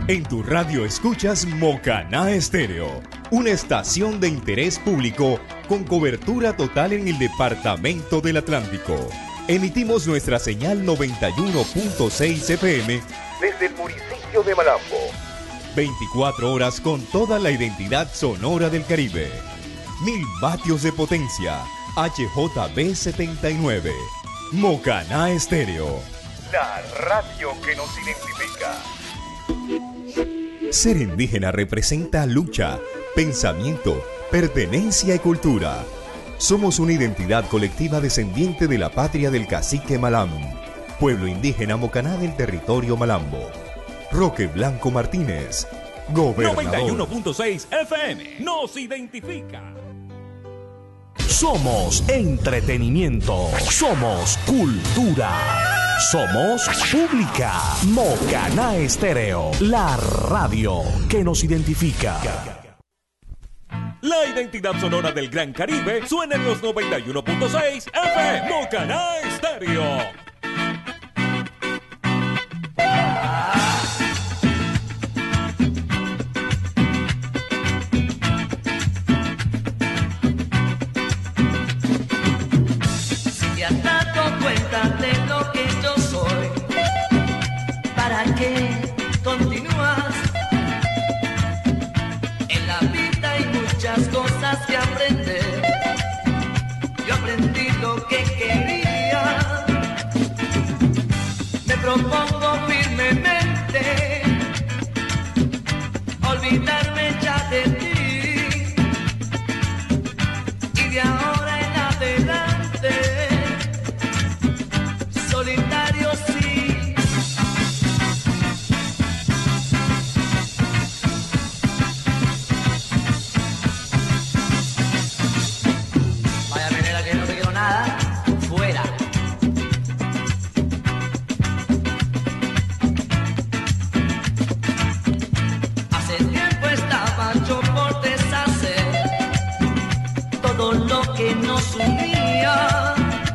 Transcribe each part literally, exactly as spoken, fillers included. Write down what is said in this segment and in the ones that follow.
En tu radio escuchas Mocaná Estéreo, una estación de interés público con cobertura total en el departamento del Atlántico. Emitimos nuestra señal noventa y uno punto seis F M desde el municipio de Malambo. veinticuatro horas con toda la identidad sonora del Caribe. Mil vatios de potencia. H J B setenta y nueve. Mocaná Estéreo, la radio que nos identifica. Ser indígena representa lucha, pensamiento, pertenencia y cultura. Somos una identidad colectiva descendiente de la patria del cacique Malam, pueblo indígena Mocaná del territorio Malambo. Roque Blanco Martínez, gobernador. noventa y uno punto seis F M nos identifica. Somos entretenimiento, somos cultura, somos pública. Mocaná Estéreo, la radio que nos identifica. La identidad sonora del Gran Caribe suena en los noventa y uno punto seis F M Mocaná Estéreo. Que aprender, yo aprendí lo que quería, me propongo firmemente olvidarme ya de ti y de ahora en adelante solitario sí. Fuera. Hace tiempo estaba yo por deshacer todo lo que nos unía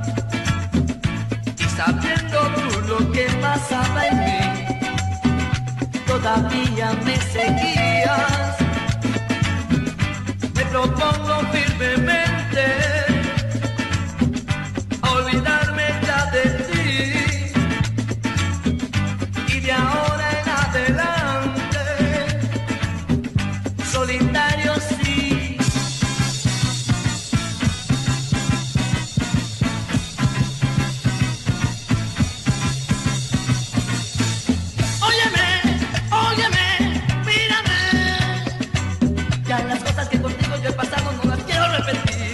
y sabiendo tú lo que pasaba en mí, todavía me seguías. Me propongo firmemente olvidarme ya de ti y de ahora en adelante solitario sí. Óyeme, óyeme, mírame, ya las cosas que contigo yo he pasado no las quiero repetir.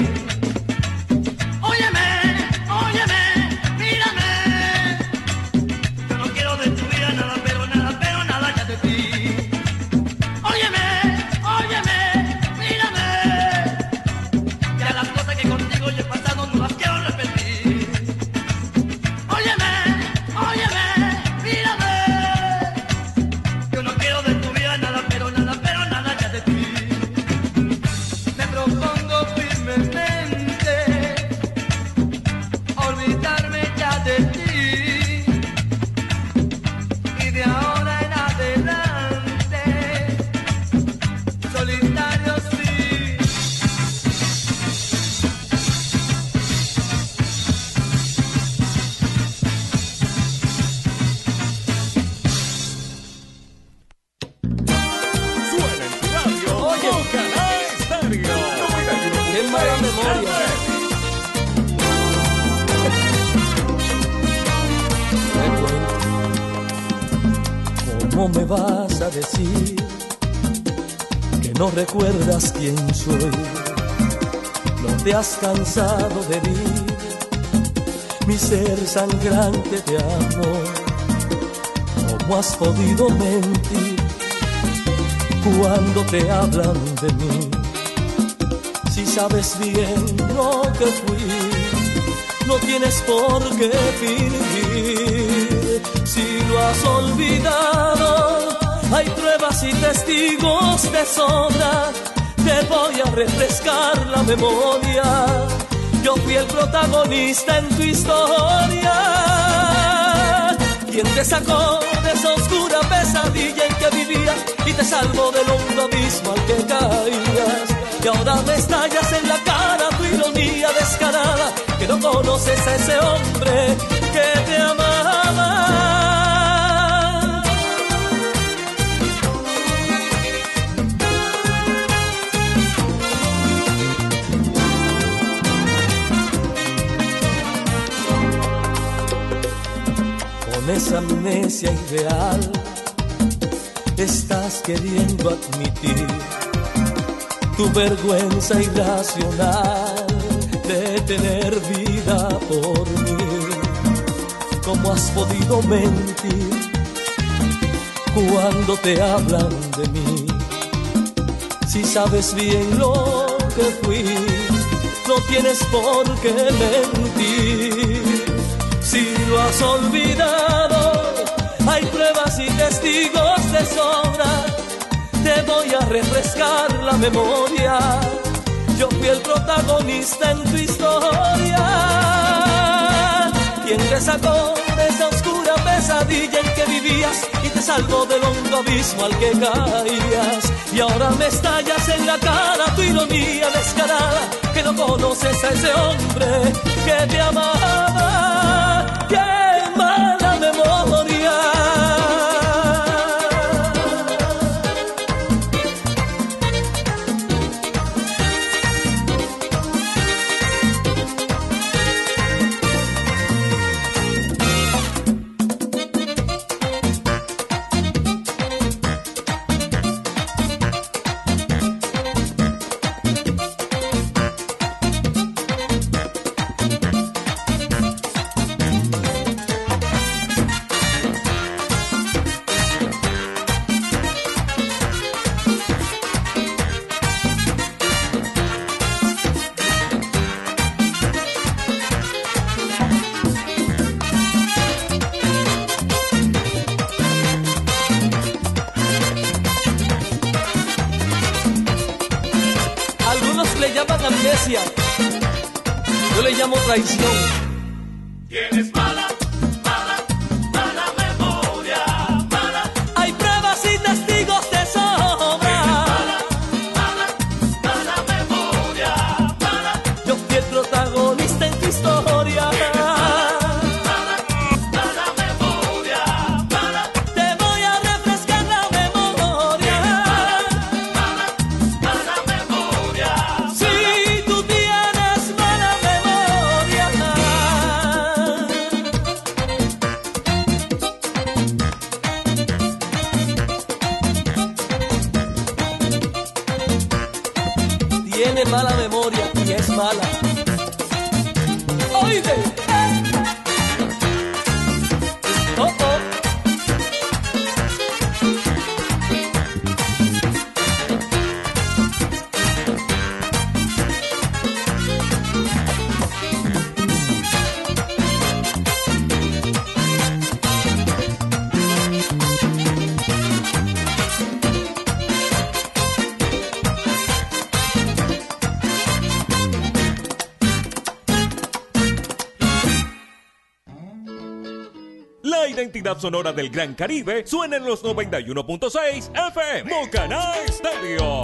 ¿Cómo me vas a decir que no recuerdas quién soy? No te has cansado de herir mi ser sangrante de amor. ¿Cómo has podido mentir cuando te hablan de mí? Si sabes bien lo que fui, no tienes por qué fingir. Si lo has olvidado, hay pruebas y testigos de sobra. Te voy a refrescar la memoria. Yo fui el protagonista en tu historia. ¿Quién te sacó de esa oscura pesadilla en que vivías y te salvo del hondo abismo al que caías. Y ahora me estallas en la cara tu ironía descarada, que no conoces a ese hombre que te amaba. Con esa amnesia ideal estás queriendo admitir tu vergüenza irracional de tener vida por mí. ¿Cómo has podido mentir cuando te hablan de mí? Si sabes bien lo que fui, no tienes por qué mentir. Si lo has olvidado, hay pruebas y testigos de sobra. Te voy a refrescar la memoria. Yo fui el protagonista en tu historia. Quien te sacó de esa oscura pesadilla en que vivías y te salvó del hondo abismo al que caías. Y ahora me estallas en la cara tu ironía descarada, que no conoces a ese hombre que te amaba. ¡Qué mala memoria! Yo le llamo traición. Tienes mala, mala, mala memoria, mala. Hay pruebas y testigos de sobra. Mala, mala, mala memoria, mala. Yo fui el protagonista en tu historia. Mala, mala memoria, mala. Te voy a refrescar la memoria. Mala, mala memoria. Si tú tienes mala memoria. Tiene mala memoria y es mala. Oíde. Oh, oh. La identidad sonora del Gran Caribe suena en los noventa y uno punto seis F M Mocaná Estéreo.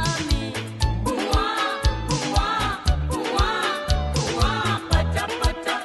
Pacha, pacha.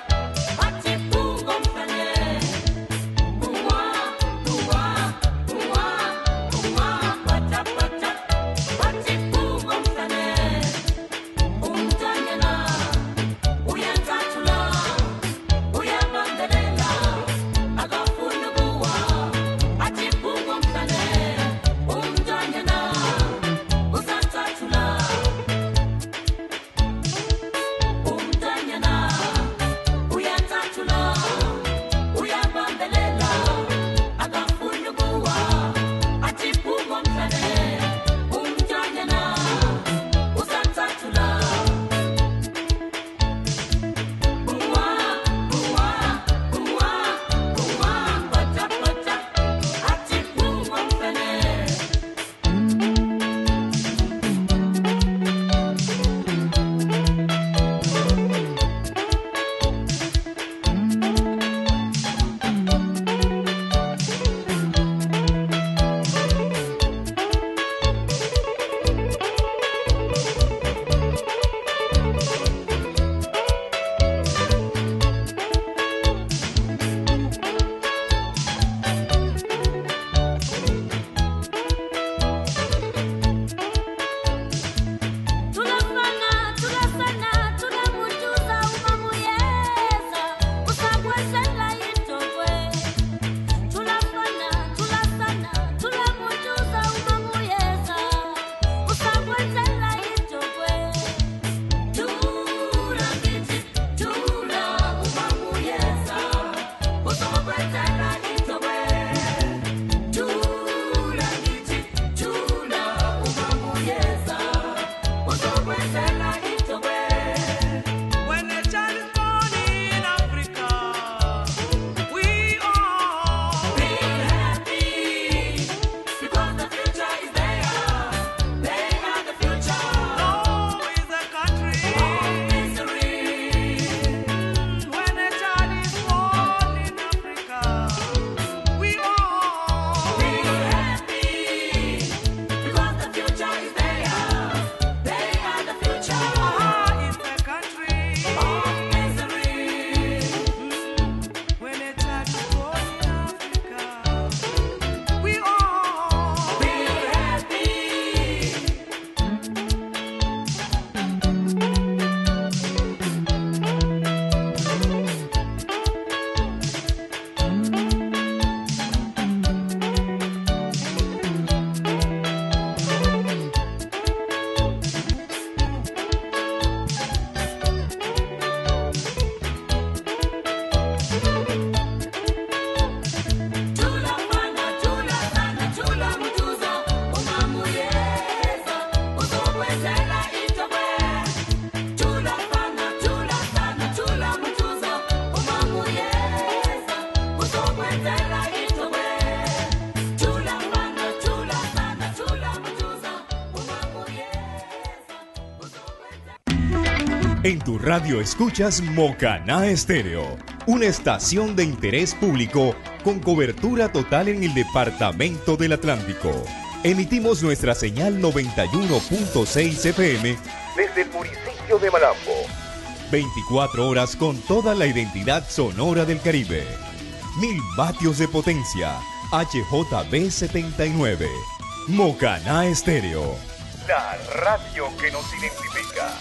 En tu radio escuchas Mocaná Estéreo, una estación de interés público con cobertura total en el departamento del Atlántico. Emitimos nuestra señal noventa y uno punto seis F M desde el municipio de Malambo. veinticuatro horas con toda la identidad sonora del Caribe. Mil vatios de potencia, H J B setenta y nueve. Mocaná Estéreo, la radio que nos identifica.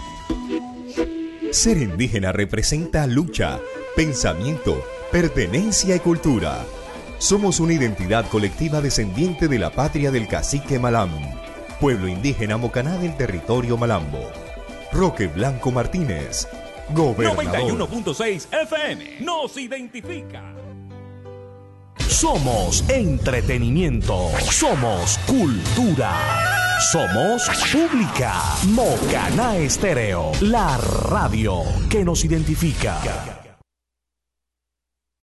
Ser indígena representa lucha, pensamiento, pertenencia y cultura. Somos una identidad colectiva descendiente de la patria del cacique Malam, pueblo indígena Mocaná del territorio Malambo. Roque Blanco Martínez, gobernador. noventa y uno punto seis F M nos identifica. Somos entretenimiento. Somos cultura. Somos pública. Mocaná Estéreo, la radio que nos identifica.